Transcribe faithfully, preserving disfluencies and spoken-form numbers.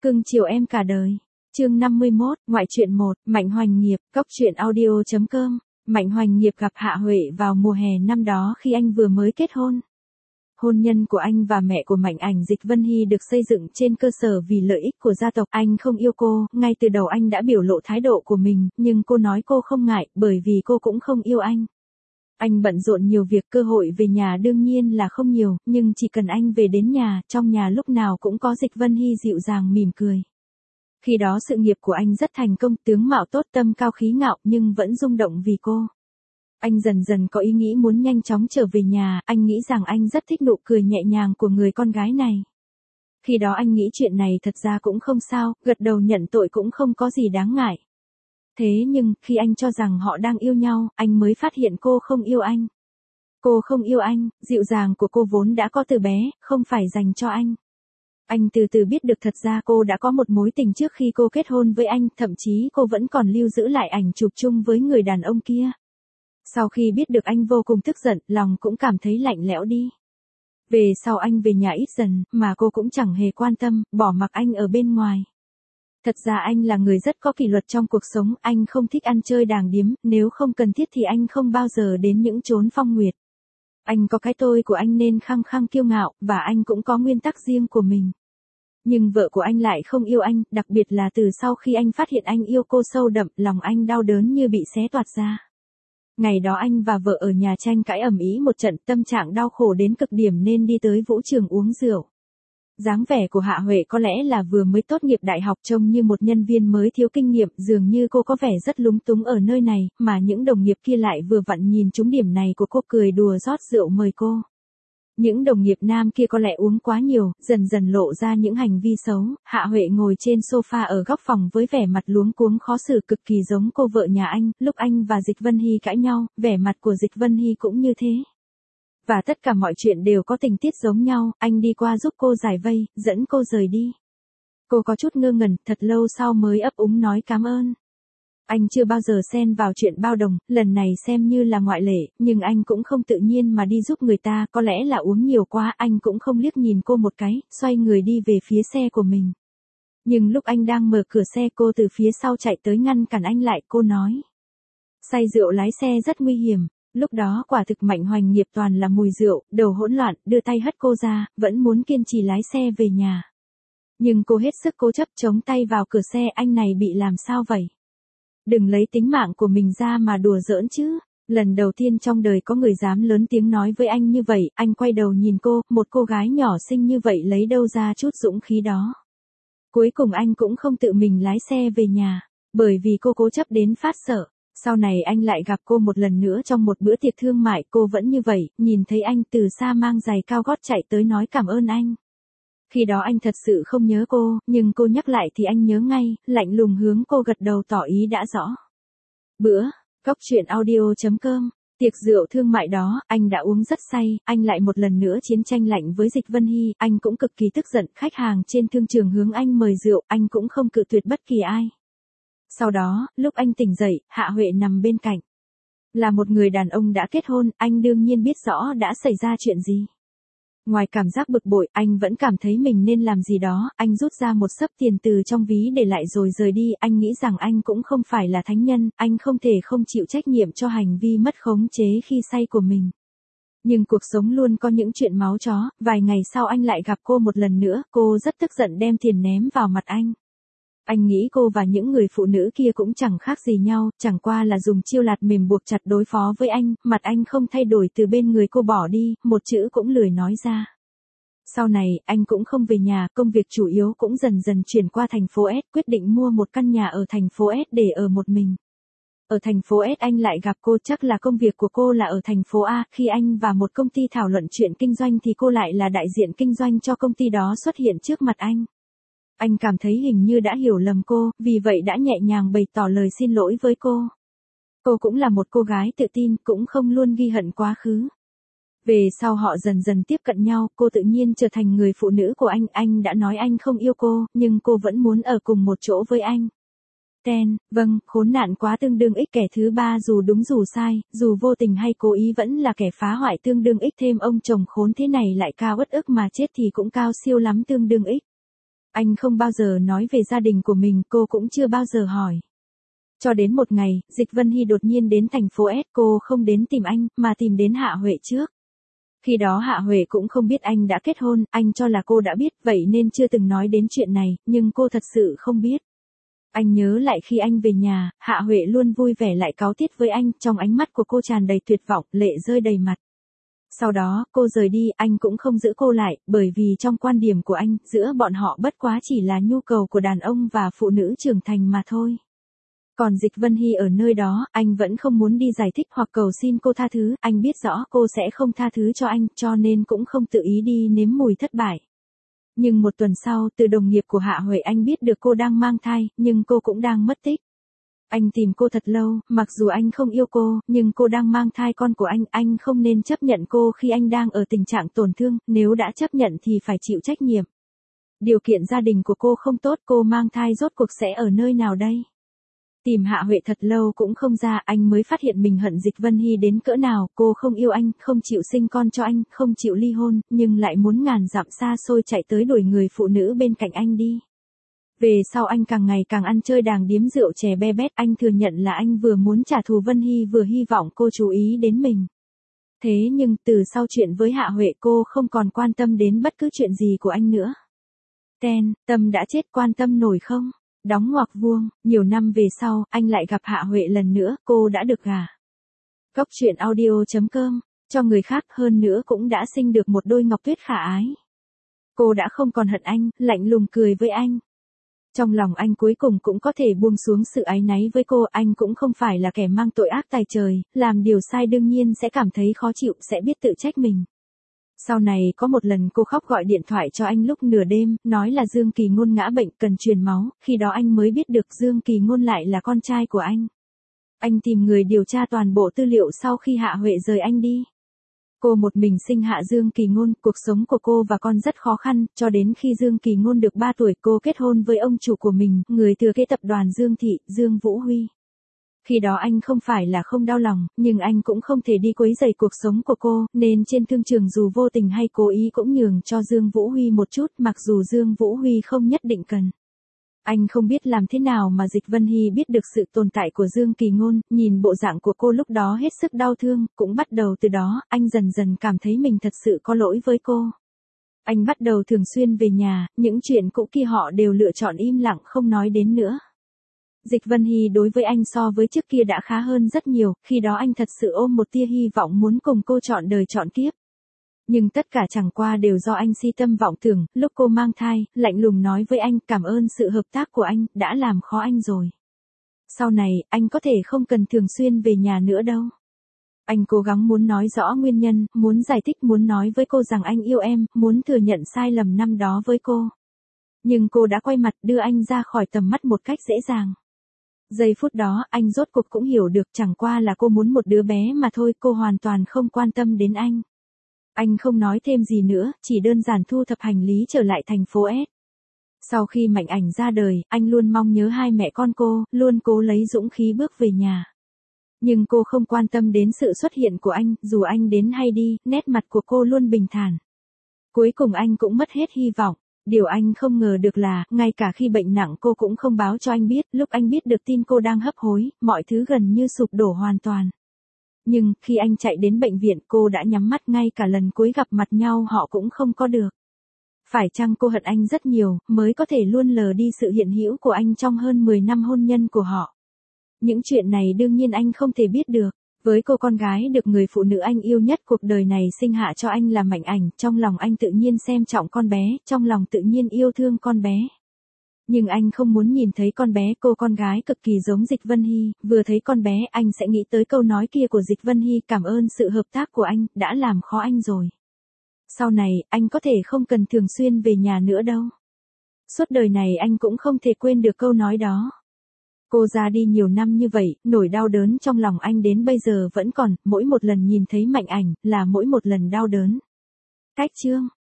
Cưng chiều em cả đời. Chương năm mươi mốt, ngoại truyện một, Mạnh Hoành Nghiệp, cốc truyện audio chấm com. Mạnh Hoành Nghiệp gặp Hạ Huệ vào mùa hè năm đó khi anh vừa mới kết hôn. Hôn nhân của anh và mẹ của Mạnh Ảnh Dịch Vân Hy được xây dựng trên cơ sở vì lợi ích của gia tộc. Anh không yêu cô, ngay từ đầu anh đã biểu lộ thái độ của mình, nhưng cô nói cô không ngại, bởi vì cô cũng không yêu anh. Anh bận rộn nhiều việc, cơ hội về nhà đương nhiên là không nhiều, nhưng chỉ cần anh về đến nhà, trong nhà lúc nào cũng có Dịch Vân Hy dịu dàng mỉm cười. Khi đó sự nghiệp của anh rất thành công, tướng mạo tốt, tâm cao khí ngạo, nhưng vẫn rung động vì cô. Anh dần dần có ý nghĩ muốn nhanh chóng trở về nhà, anh nghĩ rằng anh rất thích nụ cười nhẹ nhàng của người con gái này. Khi đó anh nghĩ chuyện này thật ra cũng không sao, gật đầu nhận tội cũng không có gì đáng ngại. Thế nhưng, khi anh cho rằng họ đang yêu nhau, anh mới phát hiện cô không yêu anh. Cô không yêu anh, dịu dàng của cô vốn đã có từ bé, không phải dành cho anh. Anh từ từ biết được thật ra cô đã có một mối tình trước khi cô kết hôn với anh, thậm chí cô vẫn còn lưu giữ lại ảnh chụp chung với người đàn ông kia. Sau khi biết được anh vô cùng tức giận, lòng cũng cảm thấy lạnh lẽo đi. Về sau anh về nhà ít dần, mà cô cũng chẳng hề quan tâm, bỏ mặc anh ở bên ngoài. Thật ra anh là người rất có kỷ luật trong cuộc sống, anh không thích ăn chơi đàng điếm, nếu không cần thiết thì anh không bao giờ đến những chốn phong nguyệt. Anh có cái tôi của anh nên khăng khăng kiêu ngạo, và anh cũng có nguyên tắc riêng của mình. Nhưng vợ của anh lại không yêu anh, đặc biệt là từ sau khi anh phát hiện anh yêu cô sâu đậm, lòng anh đau đớn như bị xé toạc ra. Ngày đó anh và vợ ở nhà tranh cãi ầm ĩ một trận, tâm trạng đau khổ đến cực điểm nên đi tới vũ trường uống rượu. Dáng vẻ của Hạ Huệ có lẽ là vừa mới tốt nghiệp đại học, trông như một nhân viên mới thiếu kinh nghiệm, dường như cô có vẻ rất lúng túng ở nơi này, mà những đồng nghiệp kia lại vừa vặn nhìn trúng điểm này của cô, cười đùa rót rượu mời cô. Những đồng nghiệp nam kia có lẽ uống quá nhiều, dần dần lộ ra những hành vi xấu. Hạ Huệ ngồi trên sofa ở góc phòng với vẻ mặt luống cuống khó xử, cực kỳ giống cô vợ nhà anh. Lúc anh và Dịch Vân Hy cãi nhau, vẻ mặt của Dịch Vân Hy cũng như thế. Và tất cả mọi chuyện đều có tình tiết giống nhau, anh đi qua giúp cô giải vây, dẫn cô rời đi. Cô có chút ngơ ngẩn, thật lâu sau mới ấp úng nói cảm ơn. Anh chưa bao giờ xen vào chuyện bao đồng, lần này xem như là ngoại lệ, nhưng anh cũng không tự nhiên mà đi giúp người ta, có lẽ là uống nhiều quá, anh cũng không liếc nhìn cô một cái, xoay người đi về phía xe của mình. Nhưng lúc anh đang mở cửa xe, cô từ phía sau chạy tới ngăn cản anh lại, cô nói. Say rượu lái xe rất nguy hiểm. Lúc đó quả thực Mạnh Hoành Nghiệp toàn là mùi rượu, đầu hỗn loạn, đưa tay hất cô ra, vẫn muốn kiên trì lái xe về nhà. Nhưng cô hết sức cố chấp chống tay vào cửa xe, anh này bị làm sao vậy? Đừng lấy tính mạng của mình ra mà đùa giỡn chứ. Lần đầu tiên trong đời có người dám lớn tiếng nói với anh như vậy, anh quay đầu nhìn cô, một cô gái nhỏ xinh như vậy lấy đâu ra chút dũng khí đó. Cuối cùng anh cũng không tự mình lái xe về nhà, bởi vì cô cố chấp đến phát sợ. Sau này anh lại gặp cô một lần nữa trong một bữa tiệc thương mại, cô vẫn như vậy, nhìn thấy anh từ xa mang giày cao gót chạy tới nói cảm ơn anh. Khi đó anh thật sự không nhớ cô, nhưng cô nhắc lại thì anh nhớ ngay, lạnh lùng hướng cô gật đầu tỏ ý đã rõ. Bữa, cốc truyện audio chấm com, tiệc rượu thương mại đó, anh đã uống rất say, anh lại một lần nữa chiến tranh lạnh với Dịch Vân Hy, anh cũng cực kỳ tức giận, khách hàng trên thương trường hướng anh mời rượu, anh cũng không cự tuyệt bất kỳ ai. Sau đó, lúc anh tỉnh dậy, Hạ Huệ nằm bên cạnh. Là một người đàn ông đã kết hôn, anh đương nhiên biết rõ đã xảy ra chuyện gì. Ngoài cảm giác bực bội, anh vẫn cảm thấy mình nên làm gì đó, anh rút ra một xấp tiền từ trong ví để lại rồi rời đi, anh nghĩ rằng anh cũng không phải là thánh nhân, anh không thể không chịu trách nhiệm cho hành vi mất khống chế khi say của mình. Nhưng cuộc sống luôn có những chuyện máu chó, vài ngày sau anh lại gặp cô một lần nữa, cô rất tức giận đem tiền ném vào mặt anh. Anh nghĩ cô và những người phụ nữ kia cũng chẳng khác gì nhau, chẳng qua là dùng chiêu lạt mềm buộc chặt đối phó với anh, mặt anh không thay đổi, từ bên người cô bỏ đi, một chữ cũng lười nói ra. Sau này, anh cũng không về nhà, công việc chủ yếu cũng dần dần chuyển qua thành phố S, quyết định mua một căn nhà ở thành phố S để ở một mình. Ở thành phố S anh lại gặp cô, chắc là công việc của cô là ở thành phố A, khi anh và một công ty thảo luận chuyện kinh doanh thì cô lại là đại diện kinh doanh cho công ty đó xuất hiện trước mặt anh. Anh cảm thấy hình như đã hiểu lầm cô, vì vậy đã nhẹ nhàng bày tỏ lời xin lỗi với cô. Cô cũng là một cô gái tự tin, cũng không luôn ghi hận quá khứ. Về sau họ dần dần tiếp cận nhau, cô tự nhiên trở thành người phụ nữ của anh, anh đã nói anh không yêu cô, nhưng cô vẫn muốn ở cùng một chỗ với anh. Ten, vâng, khốn nạn quá tương đương ích, kẻ thứ ba dù đúng dù sai, dù vô tình hay cố ý vẫn là kẻ phá hoại tương đương ích, thêm ông chồng khốn thế này lại cao uất ức mà chết thì cũng cao siêu lắm tương đương ích. Anh không bao giờ nói về gia đình của mình, cô cũng chưa bao giờ hỏi. Cho đến một ngày, Dịch Vân Hy đột nhiên đến thành phố S, cô không đến tìm anh, mà tìm đến Hạ Huệ trước. Khi đó Hạ Huệ cũng không biết anh đã kết hôn, anh cho là cô đã biết, vậy nên chưa từng nói đến chuyện này, nhưng cô thật sự không biết. Anh nhớ lại khi anh về nhà, Hạ Huệ luôn vui vẻ lại cáu tiết với anh, trong ánh mắt của cô tràn đầy tuyệt vọng, lệ rơi đầy mặt. Sau đó, cô rời đi, anh cũng không giữ cô lại, bởi vì trong quan điểm của anh, giữa bọn họ bất quá chỉ là nhu cầu của đàn ông và phụ nữ trưởng thành mà thôi. Còn Dịch Vân Hy ở nơi đó, anh vẫn không muốn đi giải thích hoặc cầu xin cô tha thứ, anh biết rõ cô sẽ không tha thứ cho anh, cho nên cũng không tự ý đi nếm mùi thất bại. Nhưng một tuần sau, từ đồng nghiệp của Hạ Huệ anh biết được cô đang mang thai, nhưng cô cũng đang mất tích. Anh tìm cô thật lâu, mặc dù anh không yêu cô, nhưng cô đang mang thai con của anh, anh không nên chấp nhận cô khi anh đang ở tình trạng tổn thương, nếu đã chấp nhận thì phải chịu trách nhiệm. Điều kiện gia đình của cô không tốt, cô mang thai rốt cuộc sẽ ở nơi nào đây? Tìm Hạ Huệ thật lâu cũng không ra, anh mới phát hiện mình hận Dịch Vân Hy đến cỡ nào, cô không yêu anh, không chịu sinh con cho anh, không chịu ly hôn, nhưng lại muốn ngàn dặm xa xôi chạy tới đuổi người phụ nữ bên cạnh anh đi. Về sau anh càng ngày càng ăn chơi đàng điếm rượu chè be bét, anh thừa nhận là anh vừa muốn trả thù Vân Hy vừa hy vọng cô chú ý đến mình. Thế nhưng từ sau chuyện với Hạ Huệ cô không còn quan tâm đến bất cứ chuyện gì của anh nữa. Ten, Tâm đã chết quan tâm nổi không? Đóng ngoặc vuông, nhiều năm về sau, anh lại gặp Hạ Huệ lần nữa, cô đã được gả. Góc truyện audio chấm com, cho người khác hơn nữa cũng đã sinh được một đôi ngọc tuyết khả ái. Cô đã không còn hận anh, lạnh lùng cười với anh. Trong lòng anh cuối cùng cũng có thể buông xuống sự áy náy với cô, anh cũng không phải là kẻ mang tội ác tày trời, làm điều sai đương nhiên sẽ cảm thấy khó chịu, sẽ biết tự trách mình. Sau này có một lần cô khóc gọi điện thoại cho anh lúc nửa đêm, nói là Dương Kỳ Ngôn ngã bệnh cần truyền máu, khi đó anh mới biết được Dương Kỳ Ngôn lại là con trai của anh. Anh tìm người điều tra toàn bộ tư liệu sau khi Hạ Huệ rời anh đi. Cô một mình sinh hạ Dương Kỳ Ngôn, cuộc sống của cô và con rất khó khăn, cho đến khi Dương Kỳ Ngôn được ba tuổi cô kết hôn với ông chủ của mình, người thừa kế tập đoàn Dương Thị, Dương Vũ Huy. Khi đó anh không phải là không đau lòng, nhưng anh cũng không thể đi quấy rầy cuộc sống của cô, nên trên thương trường dù vô tình hay cố ý cũng nhường cho Dương Vũ Huy một chút, mặc dù Dương Vũ Huy không nhất định cần. Anh không biết làm thế nào mà Dịch Vân Hy biết được sự tồn tại của Dương Kỳ Ngôn, nhìn bộ dạng của cô lúc đó hết sức đau thương, cũng bắt đầu từ đó, anh dần dần cảm thấy mình thật sự có lỗi với cô. Anh bắt đầu thường xuyên về nhà, những chuyện cũ kia họ đều lựa chọn im lặng không nói đến nữa. Dịch Vân Hy đối với anh so với trước kia đã khá hơn rất nhiều, khi đó anh thật sự ôm một tia hy vọng muốn cùng cô chọn đời chọn kiếp. Nhưng tất cả chẳng qua đều do anh si tâm vọng tưởng, lúc cô mang thai, lạnh lùng nói với anh cảm ơn sự hợp tác của anh, đã làm khó anh rồi. Sau này, anh có thể không cần thường xuyên về nhà nữa đâu. Anh cố gắng muốn nói rõ nguyên nhân, muốn giải thích, muốn nói với cô rằng anh yêu em, muốn thừa nhận sai lầm năm đó với cô. Nhưng cô đã quay mặt đưa anh ra khỏi tầm mắt một cách dễ dàng. Giây phút đó, anh rốt cuộc cũng hiểu được chẳng qua là cô muốn một đứa bé mà thôi, cô hoàn toàn không quan tâm đến anh. Anh không nói thêm gì nữa, chỉ đơn giản thu thập hành lý trở lại thành phố S. Sau khi Mạnh Ảnh ra đời, anh luôn mong nhớ hai mẹ con cô, luôn cố lấy dũng khí bước về nhà. Nhưng cô không quan tâm đến sự xuất hiện của anh, dù anh đến hay đi, nét mặt của cô luôn bình thản. Cuối cùng anh cũng mất hết hy vọng. Điều anh không ngờ được là, ngay cả khi bệnh nặng cô cũng không báo cho anh biết, lúc anh biết được tin cô đang hấp hối, mọi thứ gần như sụp đổ hoàn toàn. Nhưng, khi anh chạy đến bệnh viện cô đã nhắm mắt, ngay cả lần cuối gặp mặt nhau họ cũng không có được. Phải chăng cô hận anh rất nhiều, mới có thể luôn lờ đi sự hiện hữu của anh trong hơn mười năm hôn nhân của họ. Những chuyện này đương nhiên anh không thể biết được. Với cô con gái được người phụ nữ anh yêu nhất cuộc đời này sinh hạ cho anh là Mạnh Ảnh, trong lòng anh tự nhiên xem trọng con bé, trong lòng tự nhiên yêu thương con bé. Nhưng anh không muốn nhìn thấy con bé, cô con gái cực kỳ giống Dịch Vân Hy, vừa thấy con bé anh sẽ nghĩ tới câu nói kia của Dịch Vân Hy, cảm ơn sự hợp tác của anh, đã làm khó anh rồi. Sau này, anh có thể không cần thường xuyên về nhà nữa đâu. Suốt đời này anh cũng không thể quên được câu nói đó. Cô ra đi nhiều năm như vậy, nỗi đau đớn trong lòng anh đến bây giờ vẫn còn, mỗi một lần nhìn thấy Mạnh Ảnh, là mỗi một lần đau đớn. Cách chương